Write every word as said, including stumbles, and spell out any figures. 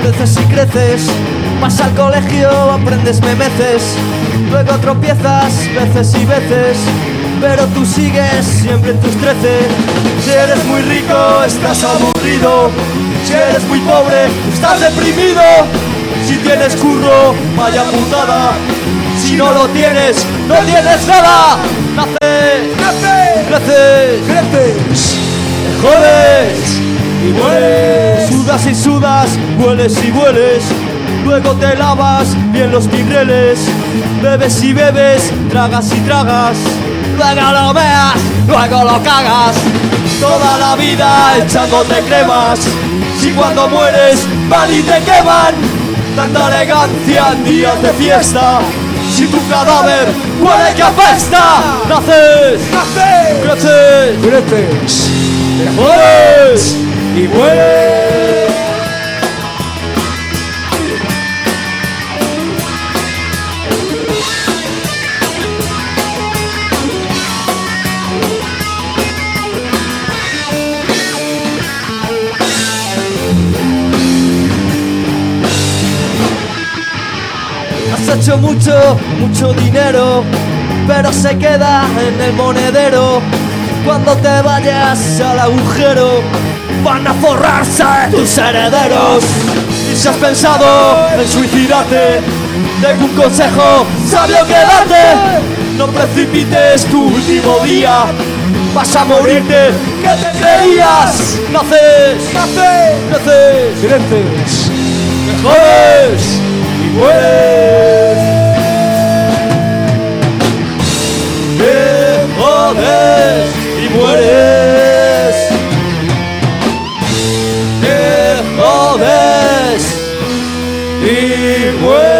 creces y creces, vas al colegio, aprendes memeces, luego tropiezas veces y veces, pero tú sigues siempre en tus trece. Si eres muy rico, estás aburrido. Si eres muy pobre, estás deprimido. Si tienes curro, vaya putada. Si no lo tienes, no tienes nada. Naces, naces, creces, creces, te jodes y mueres. Sudas y sudas, hueles y hueles. Luego te lavas bien los migreles. Bebes y bebes, tragas y tragas. Luego lo veas, luego lo cagas. Toda la vida echándote cremas. Si cuando mueres van y te queman. Tanta elegancia en días de fiesta. Si tu cadáver huele que apesta. Naces, naces, creces, creces, te jodes y mueres. Has hecho mucho, mucho dinero, pero se queda en el monedero. Cuando te vayas al agujero, van a forrarse tus herederos. Y si has pensado en suicidarte, tengo un consejo sabio que darte. No precipites tu último día, vas a morirte, ¿qué te creías? Naces, naces, creces, creces, te jodes y mueres. Te jodes y mueres. Te jodes y mueres.